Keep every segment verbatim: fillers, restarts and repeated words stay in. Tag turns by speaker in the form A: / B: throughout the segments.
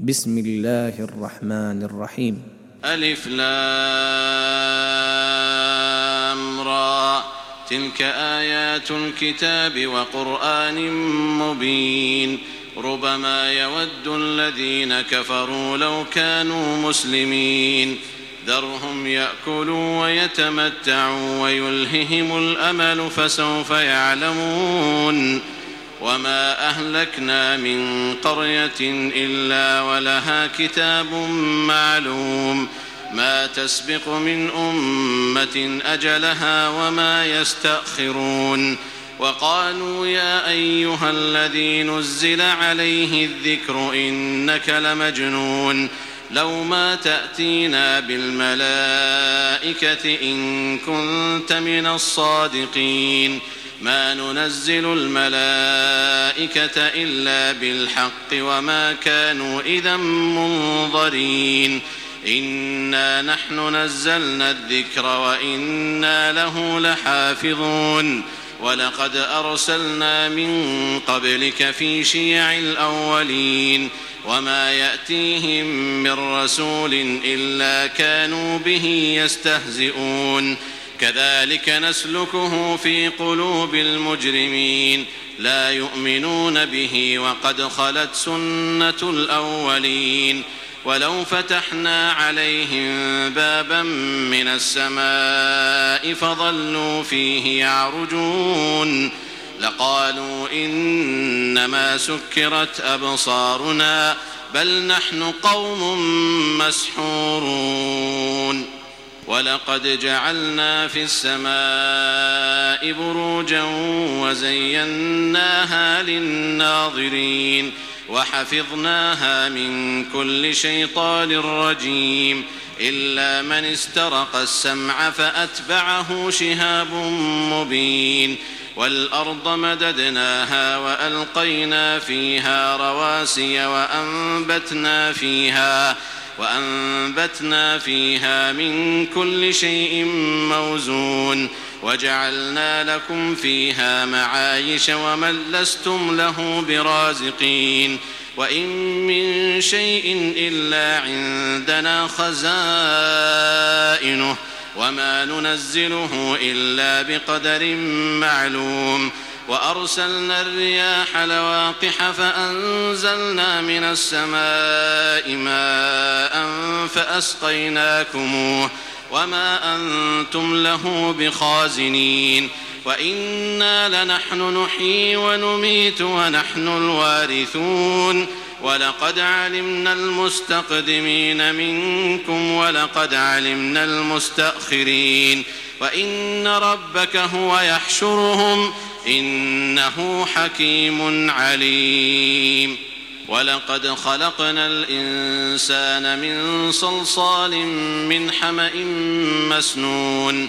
A: بسم الله الرحمن الرحيم.
B: ألف لام را، تلك آيات الكتاب وقرآن مبين. ربما يود الذين كفروا لو كانوا مسلمين. ذرهم يأكلوا ويتمتعوا ويلههم الأمل فسوف يعلمون. وما أهلكنا من قرية إلا ولها كتاب معلوم، ما تسبق من أمة أجلها وما يستأخرون. وقالوا يا أيها الذي نزل عليه الذكر إنك لمجنون، لو ما تأتينا بالملائكة إن كنت من الصادقين. ما ننزل الملائكة إلا بالحق وما كانوا إذا منظرين. إنا نحن نزلنا الذكر وإنا له لحافظون. ولقد أرسلنا من قبلك في شيع الأولين، وما يأتيهم من رسول إلا كانوا به يستهزئون. كذلك نسلكه في قلوب المجرمين، لا يؤمنون به وقد خلت سنة الأولين. ولو فتحنا عليهم بابا من السماء فظلوا فيه يعرجون لقالوا إنما سكرت أبصارنا بل نحن قوم مسحورون. ولقد جعلنا في السماء بروجا وزيناها للناظرين وحفظناها من كل شيطان رجيم إلا من استرق السمع فأتبعه شهاب مبين. والأرض مددناها وألقينا فيها رواسي وأنبتنا فيها وأنبتنا فيها من كل شيء موزون وجعلنا لكم فيها معايش ومن لستم له برازقين. وإن من شيء إلا عندنا خزائنه وما ننزله إلا بقدر معلوم. وأرسلنا الرياح لواقح فأنزلنا من السماء ماء فأسقيناكموه وما أنتم له بخازنين. وإنا لنحن نحيي ونميت ونحن الوارثون. ولقد علمنا المستقدمين منكم ولقد علمنا المستأخرين. وإن ربك هو يحشرهم إنه حكيم عليم. ولقد خلقنا الإنسان من صلصال من حمأ مسنون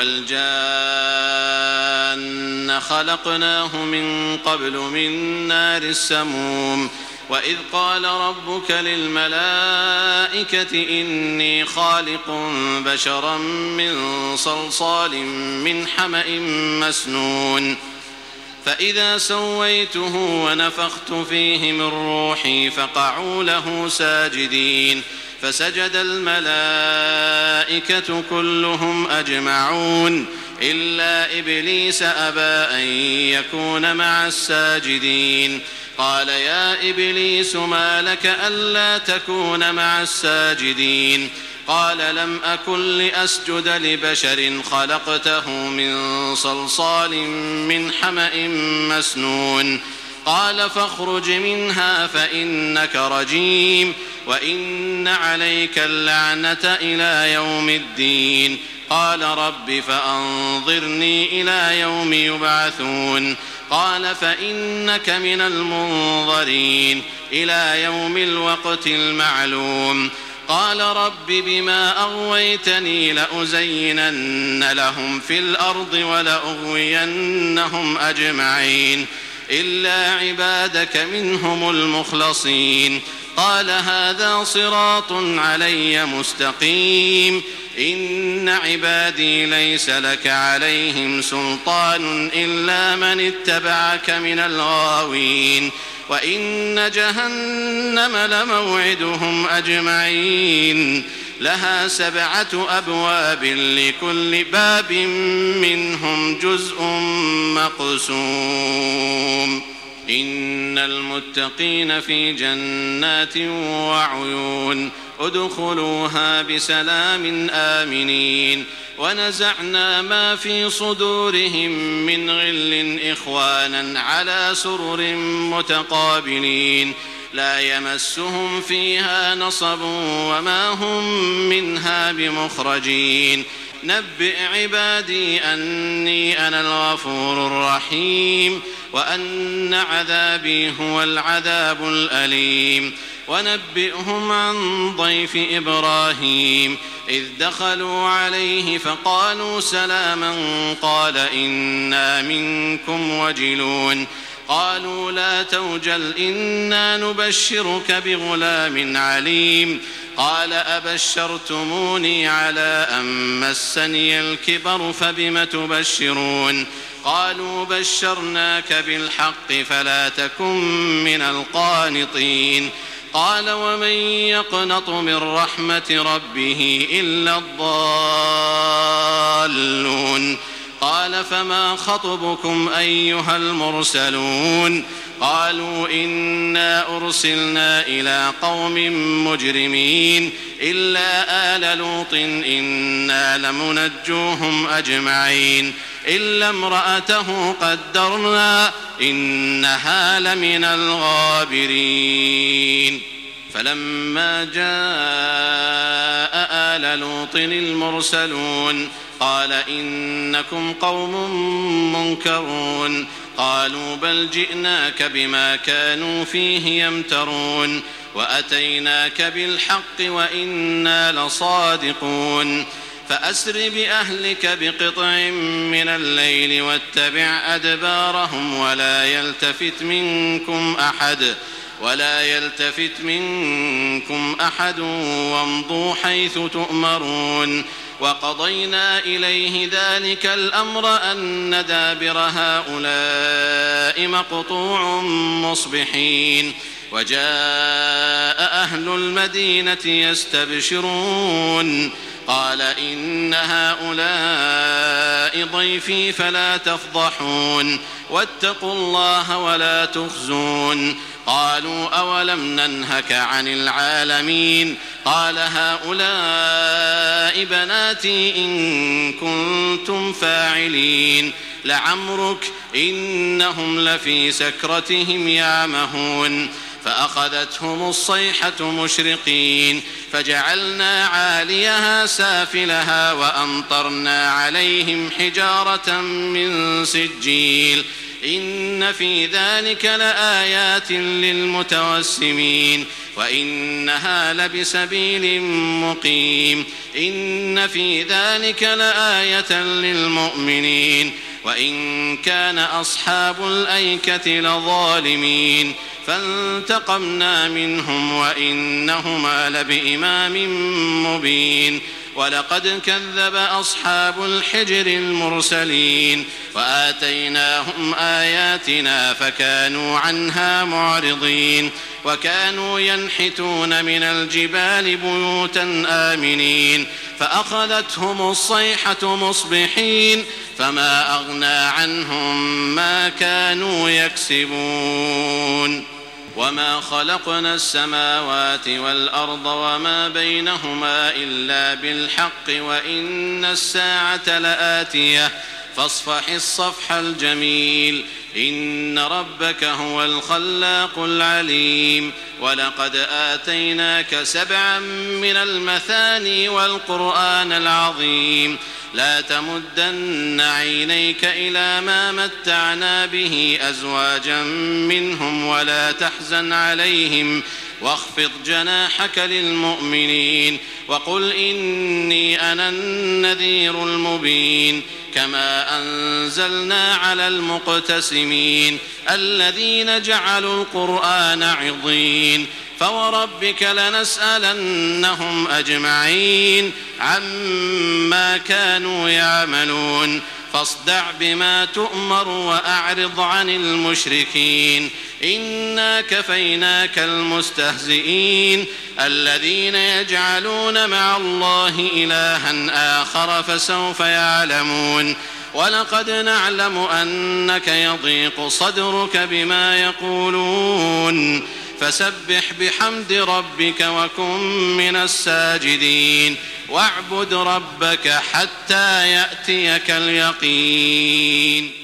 B: والجان خلقناه من قبل من نار السموم. وإذ قال ربك للملائكة إني خالق بشرا من صلصال من حمأ مسنون فإذا سويته ونفخت فيه من روحي فقعوا له ساجدين فسجد الملائكة كلهم أجمعون إلا إبليس أبى أن يكون مع الساجدين. قال يا إبليس ما لك ألا تكون مع الساجدين؟ قال لم أكن لأسجد لبشر خلقته من صلصال من حمأ مسنون. قال فاخرج منها فإنك رجيم وإن عليك اللعنة إلى يوم الدين. قال رب فأنظرني إلى يوم يبعثون. قال فإنك من المنظرين إلى يوم الوقت المعلوم. قال رب بما أغويتني لأزينن لهم في الأرض ولأغوينهم أجمعين إلا عبادك منهم المخلصين. قال هذا صراط علي مستقيم. إن عبادي ليس لك عليهم سلطان إلا من اتبعك من الغاوين. وإن جهنم لموعدهم أجمعين لها سبعة أبواب لكل باب منهم جزء مقسوم إن المتقين في جنات وعيون ادخلوها بسلام آمنين ونزعنا ما في صدورهم من غل إخوانا على سرر متقابلين لا يمسهم فيها نصب وما هم منها بمخرجين نبئ عبادي أني أنا الغفور الرحيم وأن عذابي هو العذاب الأليم ونبئهم عن ضيف إبراهيم إذ دخلوا عليه فقالوا سلاما قال إنا منكم وجلون قالوا لا توجل إنا نبشرك بغلام عليم قال أبشرتموني على أن مسني الكبر فبم تبشرون قالوا بشرناك بالحق فلا تكن من القانطين قال ومن يقنط من رحمة ربه إلا الضالون قال فما خطبكم أيها المرسلون قالوا إنا أرسلنا إلى قوم مجرمين إلا آل لوط إنا لمنجوهم أجمعين إلا امرأته قدرنا إنها لمن الغابرين فلما جاء آل لوط المرسلون قال إنكم قوم منكرون قالوا بل جئناك بما كانوا فيه يمترون وأتيناك بالحق وإنا لصادقون فأسر بأهلك بقطع من الليل واتبع أدبارهم ولا يلتفت منكم أحد ولا يلتفت منكم أحد وامضوا حيث تؤمرون وقضينا إليه ذلك الأمر أن دابر هؤلاء مقطوع مصبحين وجاء أهل المدينة يستبشرون قال إن هؤلاء ضيفي فلا تفضحون واتقوا الله ولا تخزون قالوا أولم ننهك عن العالمين قال هؤلاء بناتي إن كنتم فاعلين لعمرك إنهم لفي سكرتهم يعمهون فأخذتهم الصيحة مشرقين فجعلنا عاليها سافلها وأمطرنا عليهم حجارة من سجيل إن في ذلك لآيات للمتوسمين وإنها لبسبيل مقيم إن في ذلك لآية للمؤمنين وإن كان أصحاب الأيكة لظالمين فانتقمنا منهم وإنهما لبإمام مبين ولقد كذب أصحاب الحجر المرسلين وآتيناهم آياتنا فكانوا عنها معرضين وكانوا ينحتون من الجبال بيوتا آمنين فأخذتهم الصيحة مصبحين فما أغنى عنهم ما كانوا يكسبون وما خلقنا السماوات والأرض وما بينهما إلا بالحق وإن الساعة لآتية فاصفح الصفح الجميل إن ربك هو الخلاق العليم ولقد آتيناك سبعا من المثاني والقرآن العظيم لا تمدن عينيك إلى ما متعنا به أزواجا منهم ولا تحزن عليهم واخفض جناحك للمؤمنين وقل إني أنا النذير المبين كما أنزلنا على المقتسمين الذين جعلوا القرآن عضين فوربك لنسألنهم أجمعين عما كانوا يعملون فاصدع بما تؤمر وأعرض عن المشركين إنا كفيناك المستهزئين الذين يجعلون مع الله إلها آخر فسوف يعلمون ولقد نعلم أنك يضيق صدرك بما يقولون فسبح بحمد ربك وكن من الساجدين واعبد ربك حتى يأتيك اليقين.